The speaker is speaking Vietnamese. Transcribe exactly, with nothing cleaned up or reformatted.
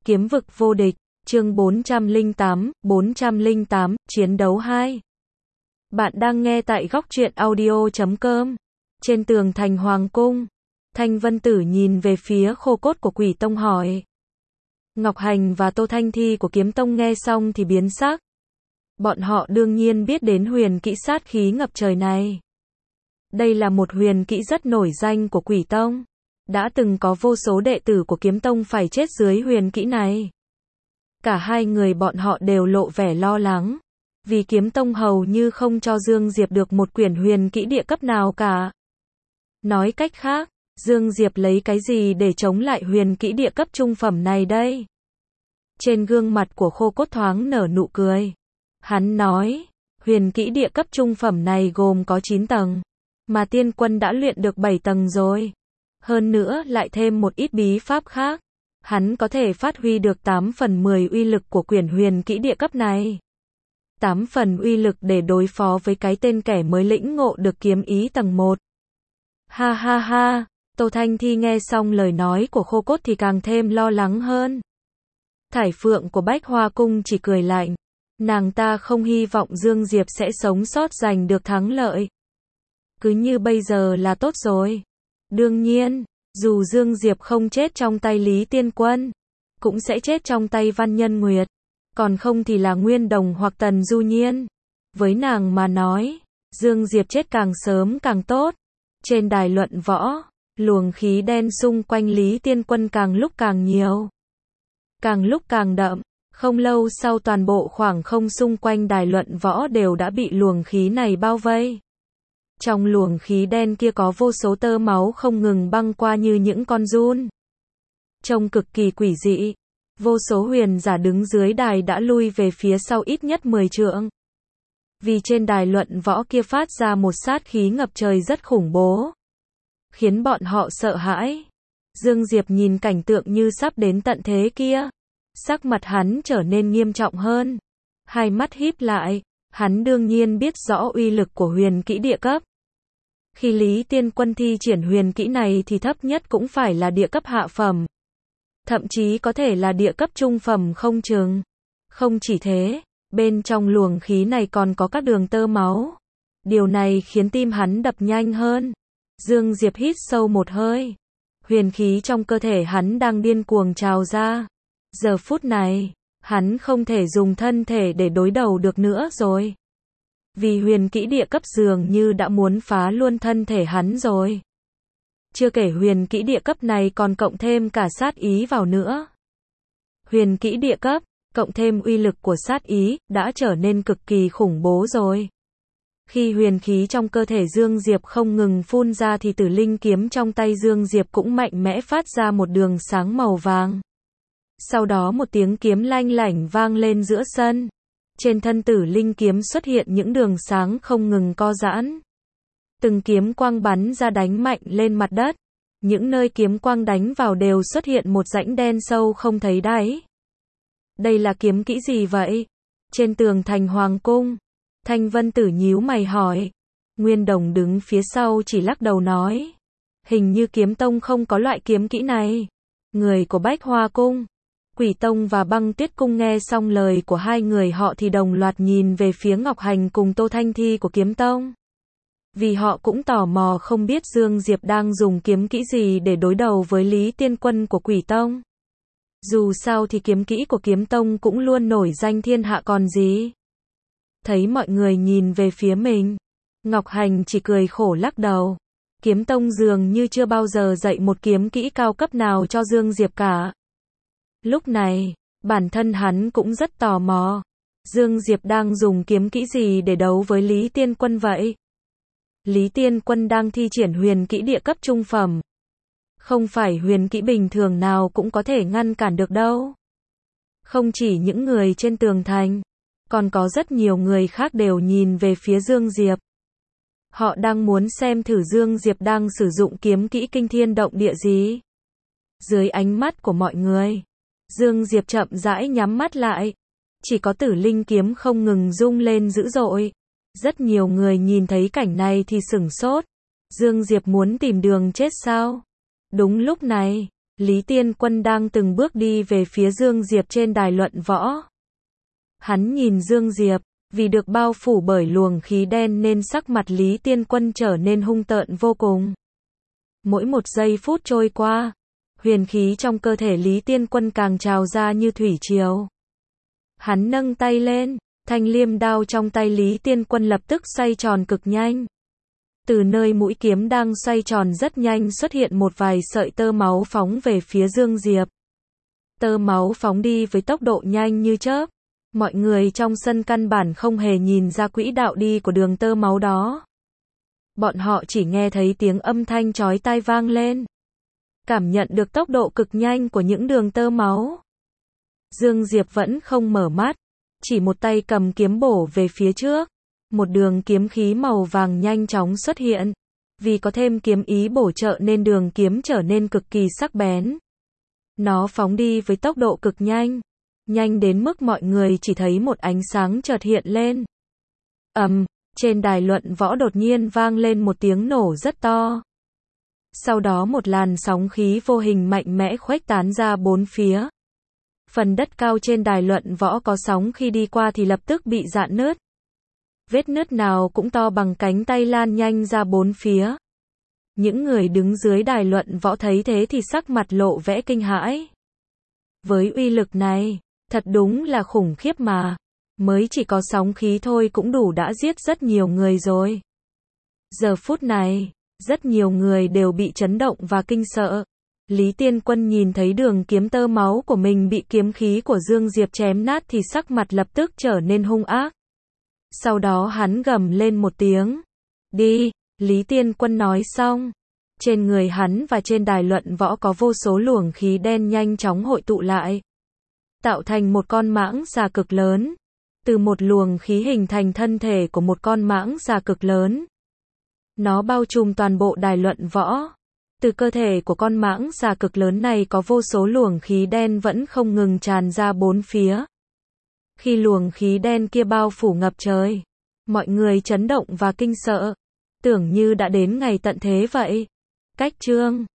Kiếm vực vô địch, chương bốn trăm lẻ tám, bốn trăm lẻ tám, chiến đấu hai. Bạn đang nghe tại góc truyện audio chấm com. Trên tường thành Hoàng Cung, Thanh Vân Tử nhìn về phía khô cốt của Quỷ Tông hỏi. Ngọc Hành và Tô Thanh Thi của Kiếm Tông nghe xong thì biến sắc. Bọn họ đương nhiên biết đến huyền kỹ sát khí ngập trời này. Đây là một huyền kỹ rất nổi danh của Quỷ Tông. Đã từng có vô số đệ tử của Kiếm Tông phải chết dưới huyền kỹ này. Cả hai người bọn họ đều lộ vẻ lo lắng. Vì Kiếm Tông hầu như không cho Dương Diệp được một quyển huyền kỹ địa cấp nào cả. Nói cách khác, Dương Diệp lấy cái gì để chống lại huyền kỹ địa cấp trung phẩm này đây? Trên gương mặt của khô cốt thoáng nở nụ cười. Hắn nói, huyền kỹ địa cấp trung phẩm này gồm có chín tầng. Mà tiên quân đã luyện được bảy tầng rồi. Hơn nữa lại thêm một ít bí pháp khác. Hắn có thể phát huy được tám phần mười uy lực của quyển huyền kỹ địa cấp này. tám phần uy lực để đối phó với cái tên kẻ mới lĩnh ngộ được kiếm ý tầng một. Ha ha ha, Tô Thanh Thi nghe xong lời nói của khô cốt thì càng thêm lo lắng hơn. Thải Phượng của Bách Hoa Cung chỉ cười lạnh. Nàng ta không hy vọng Dương Diệp sẽ sống sót giành được thắng lợi. Cứ như bây giờ là tốt rồi. Đương nhiên, dù Dương Diệp không chết trong tay Lý Tiên Quân, cũng sẽ chết trong tay Văn Nhân Nguyệt. Còn không thì là Nguyên Đồng hoặc Tần Du Nhiên. Với nàng mà nói, Dương Diệp chết càng sớm càng tốt. Trên đài luận võ, luồng khí đen xung quanh Lý Tiên Quân càng lúc càng nhiều. Càng lúc càng đậm. Không lâu sau toàn bộ khoảng không xung quanh đài luận võ đều đã bị luồng khí này bao vây. Trong luồng khí đen kia có vô số tơ máu không ngừng băng qua như những con giun. Trông cực kỳ quỷ dị. Vô số huyền giả đứng dưới đài đã lui về phía sau ít nhất mười trượng. Vì trên đài luận võ kia phát ra một sát khí ngập trời rất khủng bố. Khiến bọn họ sợ hãi. Dương Diệp nhìn cảnh tượng như sắp đến tận thế kia. Sắc mặt hắn trở nên nghiêm trọng hơn. Hai mắt híp lại. Hắn đương nhiên biết rõ uy lực của huyền kỹ địa cấp. Khi Lý Tiên Quân thi triển huyền kỹ này thì thấp nhất cũng phải là địa cấp hạ phẩm. Thậm chí có thể là địa cấp trung phẩm không chừng. Không chỉ thế, bên trong luồng khí này còn có các đường tơ máu. Điều này khiến tim hắn đập nhanh hơn. Dương Diệp hít sâu một hơi. Huyền khí trong cơ thể hắn đang điên cuồng trào ra. Giờ phút này, hắn không thể dùng thân thể để đối đầu được nữa rồi. Vì huyền kỹ địa cấp dường như đã muốn phá luôn thân thể hắn rồi. Chưa kể huyền kỹ địa cấp này còn cộng thêm cả sát ý vào nữa. Huyền kỹ địa cấp, cộng thêm uy lực của sát ý, đã trở nên cực kỳ khủng bố rồi. Khi huyền khí trong cơ thể Dương Diệp không ngừng phun ra thì tử linh kiếm trong tay Dương Diệp cũng mạnh mẽ phát ra một đường sáng màu vàng. Sau đó một tiếng kiếm lanh lảnh vang lên giữa sân. Trên thân tử linh kiếm xuất hiện những đường sáng không ngừng co giãn. Từng kiếm quang bắn ra đánh mạnh lên mặt đất. Những nơi kiếm quang đánh vào đều xuất hiện một rãnh đen sâu không thấy đáy. Đây là kiếm kỹ gì vậy? Trên tường thành Hoàng Cung, Thanh Vân Tử nhíu mày hỏi. Nguyên Đồng đứng phía sau chỉ lắc đầu nói. Hình như Kiếm Tông không có loại kiếm kỹ này. Người của Bách Hoa Cung, Quỷ Tông và Băng Tuyết Cung nghe xong lời của hai người họ thì đồng loạt nhìn về phía Ngọc Hành cùng Tô Thanh Thi của Kiếm Tông. Vì họ cũng tò mò không biết Dương Diệp đang dùng kiếm kỹ gì để đối đầu với Lý Tiên Quân của Quỷ Tông. Dù sao thì kiếm kỹ của Kiếm Tông cũng luôn nổi danh thiên hạ còn gì. Thấy mọi người nhìn về phía mình, Ngọc Hành chỉ cười khổ lắc đầu. Kiếm Tông dường như chưa bao giờ dạy một kiếm kỹ cao cấp nào cho Dương Diệp cả. Lúc này, bản thân hắn cũng rất tò mò. Dương Diệp đang dùng kiếm kỹ gì để đấu với Lý Tiên Quân vậy? Lý Tiên Quân đang thi triển huyền kỹ địa cấp trung phẩm. Không phải huyền kỹ bình thường nào cũng có thể ngăn cản được đâu. Không chỉ những người trên tường thành, còn có rất nhiều người khác đều nhìn về phía Dương Diệp. Họ đang muốn xem thử Dương Diệp đang sử dụng kiếm kỹ kinh thiên động địa gì. Dưới ánh mắt của mọi người, Dương Diệp chậm rãi nhắm mắt lại. Chỉ có tử linh kiếm không ngừng rung lên dữ dội. Rất nhiều người nhìn thấy cảnh này thì sửng sốt. Dương Diệp muốn tìm đường chết sao? Đúng lúc này, Lý Tiên Quân đang từng bước đi về phía Dương Diệp trên đài luận võ. Hắn nhìn Dương Diệp, vì được bao phủ bởi luồng khí đen nên sắc mặt Lý Tiên Quân trở nên hung tợn vô cùng. Mỗi một giây phút trôi qua, huyền khí trong cơ thể Lý Tiên Quân càng trào ra như thủy triều. Hắn nâng tay lên, thanh liêm đao trong tay Lý Tiên Quân lập tức xoay tròn cực nhanh. Từ nơi mũi kiếm đang xoay tròn rất nhanh xuất hiện một vài sợi tơ máu phóng về phía Dương Diệp. Tơ máu phóng đi với tốc độ nhanh như chớp. Mọi người trong sân căn bản không hề nhìn ra quỹ đạo đi của đường tơ máu đó. Bọn họ chỉ nghe thấy tiếng âm thanh chói tai vang lên. Cảm nhận được tốc độ cực nhanh của những đường tơ máu. Dương Diệp vẫn không mở mắt, chỉ một tay cầm kiếm bổ về phía trước. Một đường kiếm khí màu vàng nhanh chóng xuất hiện. Vì có thêm kiếm ý bổ trợ nên đường kiếm trở nên cực kỳ sắc bén. Nó phóng đi với tốc độ cực nhanh. Nhanh đến mức mọi người chỉ thấy một ánh sáng chợt hiện lên. Ầm, trên đài luận võ đột nhiên vang lên một tiếng nổ rất to. Sau đó một làn sóng khí vô hình mạnh mẽ khuếch tán ra bốn phía. Phần đất cao trên đài luận võ có sóng khi đi qua thì lập tức bị rạn nứt. Vết nứt nào cũng to bằng cánh tay lan nhanh ra bốn phía. Những người đứng dưới đài luận võ thấy thế thì sắc mặt lộ vẻ kinh hãi. Với uy lực này, thật đúng là khủng khiếp mà. Mới chỉ có sóng khí thôi cũng đủ đã giết rất nhiều người rồi. Giờ phút này, rất nhiều người đều bị chấn động và kinh sợ. Lý Tiên Quân nhìn thấy đường kiếm tơ máu của mình bị kiếm khí của Dương Diệp chém nát thì sắc mặt lập tức trở nên hung ác. Sau đó hắn gầm lên một tiếng. Đi, Lý Tiên Quân nói xong. Trên người hắn và trên đài luận võ có vô số luồng khí đen nhanh chóng hội tụ lại. Tạo thành một con mãng xà cực lớn. Từ một luồng khí hình thành thân thể của một con mãng xà cực lớn. Nó bao trùm toàn bộ đài luận võ. Từ cơ thể của con mãng xà cực lớn này có vô số luồng khí đen vẫn không ngừng tràn ra bốn phía. Khi luồng khí đen kia bao phủ ngập trời, mọi người chấn động và kinh sợ. Tưởng như đã đến ngày tận thế vậy. Cách chương